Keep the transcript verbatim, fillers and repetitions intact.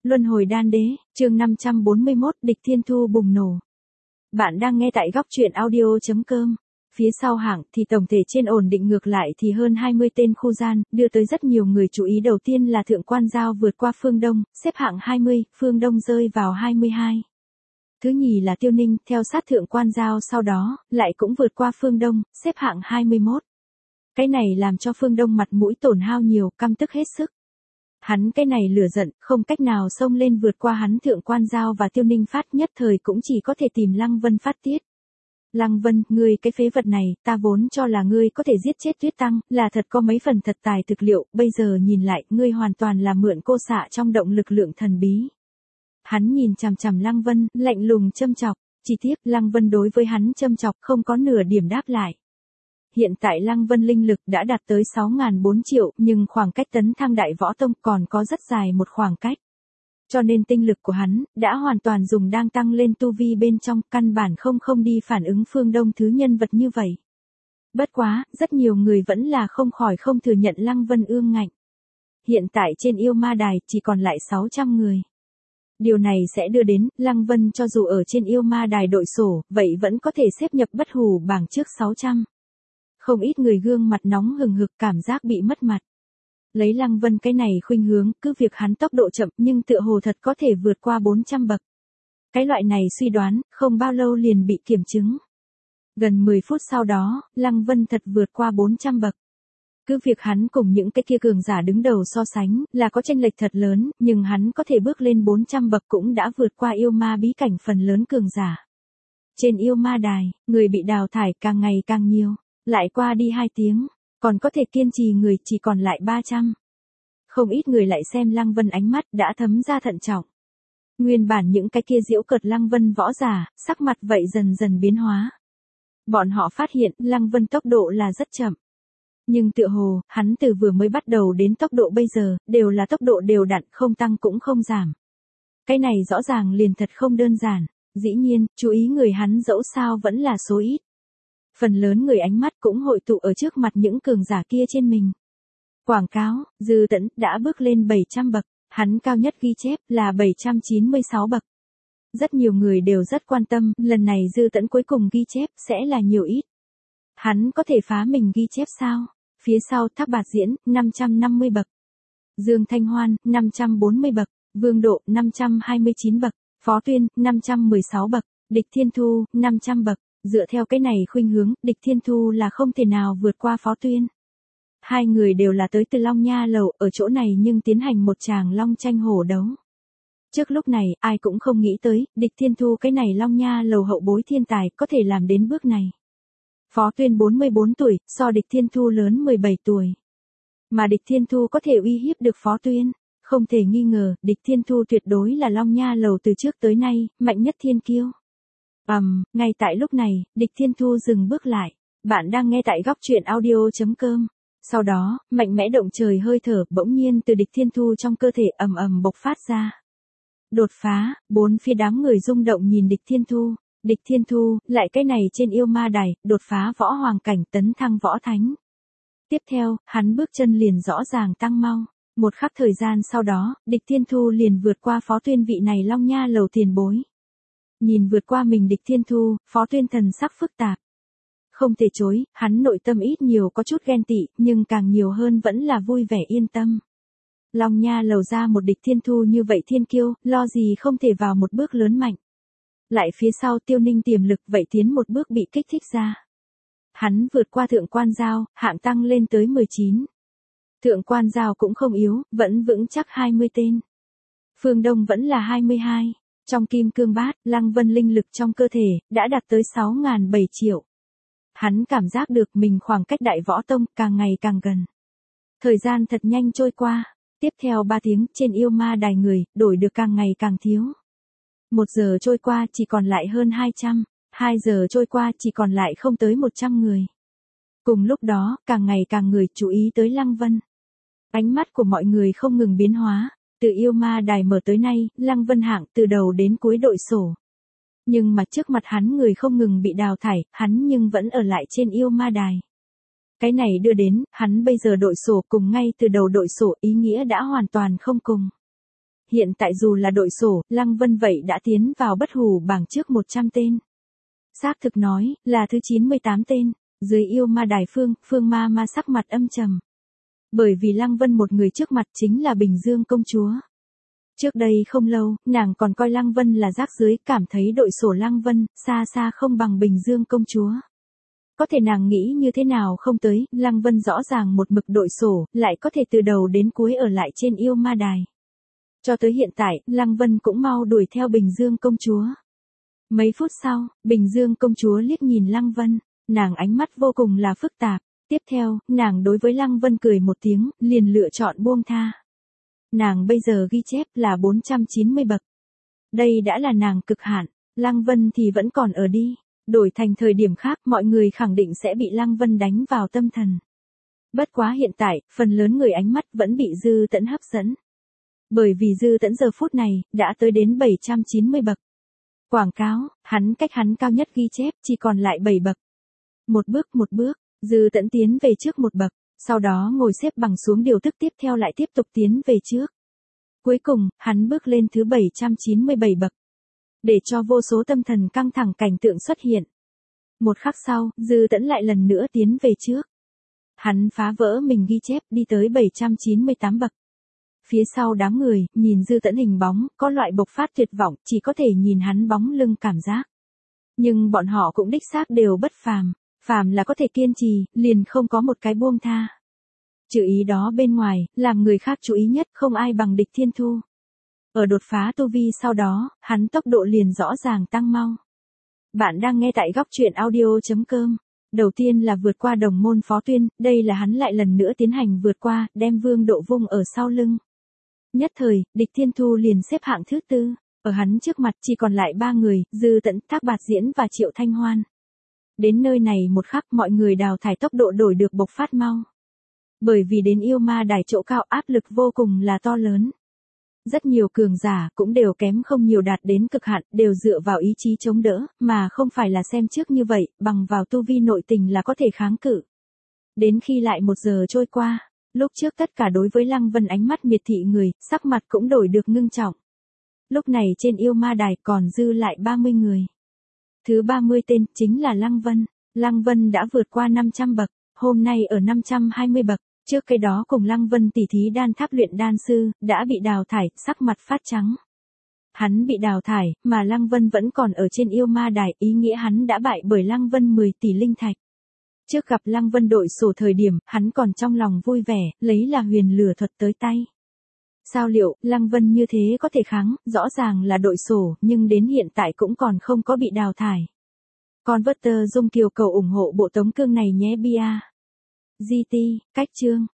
Luân hồi đan đế, chương năm trăm bốn mươi mốt, địch thiên thu bùng nổ. Bạn đang nghe tại góc truyện audio.com. Phía sau hạng thì tổng thể trên ổn định, ngược lại thì hơn hai mươi tên khu gian, đưa tới rất nhiều người chú ý. Đầu tiên là Thượng Quan Giao vượt qua Phương Đông, xếp hạng hai mươi, Phương Đông rơi vào hai mươi hai. Thứ nhì là Tiêu Ninh, theo sát Thượng Quan Giao sau đó, lại cũng vượt qua Phương Đông, xếp hạng hai mươi mốt. Cái này làm cho Phương Đông mặt mũi tổn hao nhiều, căm tức hết sức. Hắn cái này lửa giận, không cách nào xông lên vượt qua hắn. Thượng Quan Giao và Tiêu Ninh phát nhất thời cũng chỉ có thể tìm Lăng Vân phát tiết. Lăng Vân, ngươi cái phế vật này, ta vốn cho là ngươi có thể giết chết Tuyết Tăng, là thật có mấy phần thật tài thực liệu, bây giờ nhìn lại, ngươi hoàn toàn là mượn cô xạ trong động lực lượng thần bí. Hắn nhìn chằm chằm Lăng Vân, lạnh lùng châm chọc, chi tiết Lăng Vân đối với hắn châm chọc không có nửa điểm đáp lại. Hiện tại Lăng Vân linh lực đã đạt tới sáu nghìn bốn triệu, nhưng khoảng cách tấn thăng đại võ tông còn có rất dài một khoảng cách. Cho nên tinh lực của hắn, đã hoàn toàn dùng đang tăng lên tu vi bên trong, căn bản không không đi phản ứng Phương Đông thứ nhân vật như vậy. Bất quá, rất nhiều người vẫn là không khỏi không thừa nhận Lăng Vân ương ngạnh. Hiện tại trên yêu ma đài chỉ còn lại sáu trăm người. Điều này sẽ đưa đến, Lăng Vân cho dù ở trên yêu ma đài đội sổ, vậy vẫn có thể xếp nhập bất hủ bảng trước sáu trăm. Không ít người gương mặt nóng hừng hực, cảm giác bị mất mặt. Lấy Lăng Vân cái này khuynh hướng, cứ việc hắn tốc độ chậm nhưng tựa hồ thật có thể vượt qua bốn trăm bậc. Cái loại này suy đoán, không bao lâu liền bị kiểm chứng. Gần mười phút sau đó, Lăng Vân thật vượt qua bốn trăm bậc. Cứ việc hắn cùng những cái kia cường giả đứng đầu so sánh, là có chênh lệch thật lớn, nhưng hắn có thể bước lên bốn trăm bậc cũng đã vượt qua yêu ma bí cảnh phần lớn cường giả. Trên yêu ma đài, người bị đào thải càng ngày càng nhiều. Lại qua đi hai tiếng, còn có thể kiên trì người chỉ còn lại ba trăm. Không ít người lại xem Lăng Vân ánh mắt đã thấm ra thận trọng. Nguyên bản những cái kia giễu cợt Lăng Vân võ giả, sắc mặt vậy dần dần biến hóa. Bọn họ phát hiện Lăng Vân tốc độ là rất chậm. Nhưng tựa hồ, hắn từ vừa mới bắt đầu đến tốc độ bây giờ, đều là tốc độ đều đặn, không tăng cũng không giảm. Cái này rõ ràng liền thật không đơn giản. Dĩ nhiên, chú ý người hắn dẫu sao vẫn là số ít. Phần lớn người ánh mắt cũng hội tụ ở trước mặt những cường giả kia trên mình. Quảng cáo, Dư Tẫn đã bước lên bảy trăm bậc, hắn cao nhất ghi chép là bảy trăm chín mươi sáu bậc. Rất nhiều người đều rất quan tâm, lần này Dư Tẫn cuối cùng ghi chép sẽ là nhiều ít. Hắn có thể phá mình ghi chép sao? Phía sau Thác Bạt Diễn, năm trăm năm mươi bậc. Dương Thanh Hoan, năm trăm bốn mươi bậc. Vương Độ, năm trăm hai mươi chín bậc. Phó Tuyên, năm trăm mười sáu bậc. Địch Thiên Thu, năm trăm bậc. Dựa theo cái này khuynh hướng, Địch Thiên Thu là không thể nào vượt qua Phó Tuyên. Hai người đều là tới từ Long Nha Lầu, ở chỗ này nhưng tiến hành một tràng long tranh hổ đấu. Trước lúc này, ai cũng không nghĩ tới, Địch Thiên Thu cái này Long Nha Lầu hậu bối thiên tài có thể làm đến bước này. Phó Tuyên bốn mươi bốn tuổi, so Địch Thiên Thu lớn mười bảy tuổi. Mà Địch Thiên Thu có thể uy hiếp được Phó Tuyên, không thể nghi ngờ, Địch Thiên Thu tuyệt đối là Long Nha Lầu từ trước tới nay, mạnh nhất thiên kiêu. Ầm, um, ngay tại lúc này, Địch Thiên Thu dừng bước lại. Bạn đang nghe tại góc truyện audio.com. Sau đó, mạnh mẽ động trời hơi thở bỗng nhiên từ Địch Thiên Thu trong cơ thể ầm ầm bộc phát ra. Đột phá, bốn phía đám người rung động nhìn Địch Thiên Thu. Địch Thiên Thu, lại cái này trên yêu ma đài, đột phá võ hoàng cảnh tấn thăng võ thánh. Tiếp theo, hắn bước chân liền rõ ràng tăng mau. Một khắc thời gian sau đó, Địch Thiên Thu liền vượt qua Phó Tuyên vị này Long Nha Lầu tiền bối. Nhìn vượt qua mình Địch Thiên Thu, Phó Tuyên thần sắc phức tạp. Không thể chối, hắn nội tâm ít nhiều có chút ghen tị, nhưng càng nhiều hơn vẫn là vui vẻ yên tâm. Long Nha Lầu ra một Địch Thiên Thu như vậy thiên kiêu, lo gì không thể vào một bước lớn mạnh. Lại phía sau Tiêu Ninh tiềm lực vậy tiến một bước bị kích thích ra. Hắn vượt qua Thượng Quan Giao, hạng tăng lên tới mười chín. Thượng Quan Giao cũng không yếu, vẫn vững chắc hai mươi tên. Phương Đông vẫn là hai mươi hai. Trong kim cương bát, Lăng Vân linh lực trong cơ thể, đã đạt tới sáu nghìn bảy triệu. Hắn cảm giác được mình khoảng cách đại võ tông càng ngày càng gần. Thời gian thật nhanh trôi qua. Tiếp theo ba tiếng trên yêu ma đài người, đổi được càng ngày càng thiếu. Một giờ trôi qua chỉ còn lại hơn hai trăm. Hai giờ trôi qua chỉ còn lại không tới một trăm người. Cùng lúc đó, càng ngày càng người chú ý tới Lăng Vân. Ánh mắt của mọi người không ngừng biến hóa. Từ yêu ma đài mở tới nay, Lăng Vân hạng từ đầu đến cuối đội sổ. Nhưng mà trước mặt hắn người không ngừng bị đào thải, hắn nhưng vẫn ở lại trên yêu ma đài. Cái này đưa đến, hắn bây giờ đội sổ cùng ngay từ đầu đội sổ ý nghĩa đã hoàn toàn không cùng. hiện tại dù là đội sổ, Lăng Vân vậy đã tiến vào bất hủ bảng trước một trăm tên. Xác thực nói, là thứ chín mươi tám tên, dưới yêu ma đài phương, phương ma ma sắc mặt âm trầm. Bởi vì Lăng Vân một người trước mặt chính là Bình Dương công chúa. Trước đây không lâu, nàng còn coi Lăng Vân là rác dưới, cảm thấy đội sổ Lăng Vân, xa xa không bằng Bình Dương công chúa. Có thể nàng nghĩ như thế nào không tới, Lăng Vân rõ ràng một mực đội sổ, lại có thể từ đầu đến cuối ở lại trên yêu ma đài. Cho tới hiện tại, Lăng Vân cũng mau đuổi theo Bình Dương công chúa. Mấy phút sau, Bình Dương công chúa liếc nhìn Lăng Vân, nàng ánh mắt vô cùng là phức tạp. Tiếp theo, nàng đối với Lăng Vân cười một tiếng, liền lựa chọn buông tha. Nàng bây giờ ghi chép là bốn trăm chín mươi bậc. Đây đã là nàng cực hạn, Lăng Vân thì vẫn còn ở đi. Đổi thành thời điểm khác mọi người khẳng định sẽ bị Lăng Vân đánh vào tâm thần. Bất quá hiện tại, phần lớn người ánh mắt vẫn bị Dư Tẫn hấp dẫn. Bởi vì Dư Tẫn giờ phút này, đã tới đến bảy trăm chín mươi bậc. Quảng cáo, hắn cách hắn cao nhất ghi chép chỉ còn lại bảy bậc. Một bước một bước, Dư Tẫn tiến về trước một bậc, sau đó ngồi xếp bằng xuống điều thức tiếp theo lại tiếp tục tiến về trước. Cuối cùng, hắn bước lên thứ bảy trăm chín mươi bảy bậc. Để cho vô số tâm thần căng thẳng cảnh tượng xuất hiện. Một khắc sau, Dư Tẫn lại lần nữa tiến về trước. Hắn phá vỡ mình ghi chép đi tới bảy trăm chín mươi tám bậc. Phía sau đám người, nhìn Dư Tẫn hình bóng, có loại bộc phát tuyệt vọng, chỉ có thể nhìn hắn bóng lưng cảm giác. Nhưng bọn họ cũng đích xác đều bất phàm, phàm là có thể kiên trì, liền không có một cái buông tha. Trừ ý đó bên ngoài, làm người khác chú ý nhất không ai bằng Địch Thiên Thu. Ở đột phá tu vi sau đó, hắn tốc độ liền rõ ràng tăng mau. Bạn đang nghe tại góc truyện audio.com. Đầu tiên là vượt qua đồng môn Phó Tuyên, đây là hắn lại lần nữa tiến hành vượt qua, đem Vương Độ vung ở sau lưng. Nhất thời, Địch Thiên Thu liền xếp hạng thứ tư, ở hắn trước mặt chỉ còn lại ba người, Dư Tẫn, Thác Bạt Diễn và Triệu Thanh Hoan. Đến nơi này một khắc mọi người đào thải tốc độ đổi được bộc phát mau. Bởi vì đến yêu ma đài chỗ cao áp lực vô cùng là to lớn. Rất nhiều cường giả cũng đều kém không nhiều đạt đến cực hạn, đều dựa vào ý chí chống đỡ, mà không phải là xem trước như vậy, bằng vào tu vi nội tình là có thể kháng cự. Đến khi lại một giờ trôi qua, lúc trước tất cả đối với Lăng Vân ánh mắt miệt thị người, sắc mặt cũng đổi được ngưng trọng. Lúc này trên yêu ma đài còn dư lại ba mươi người. Thứ ba mươi tên chính là Lăng Vân. Lăng Vân đã vượt qua năm trăm bậc, hôm nay ở năm trăm hai mươi bậc. Trước cái đó cùng Lăng Vân tỉ thí đan tháp luyện đan sư, đã bị đào thải, sắc mặt phát trắng. Hắn bị đào thải, mà Lăng Vân vẫn còn ở trên yêu ma đài, ý nghĩa hắn đã bại bởi Lăng Vân mười tỷ linh thạch. Trước gặp Lăng Vân đội sổ thời điểm, hắn còn trong lòng vui vẻ, lấy là huyền lửa thuật tới tay. Sao liệu, Lăng Vân như thế có thể kháng, rõ ràng là đội sổ, nhưng đến hiện tại cũng còn không có bị đào thải. Converter Dung Kiều cầu ủng hộ bộ tống cương này nhé bia. giê tê, cách chương.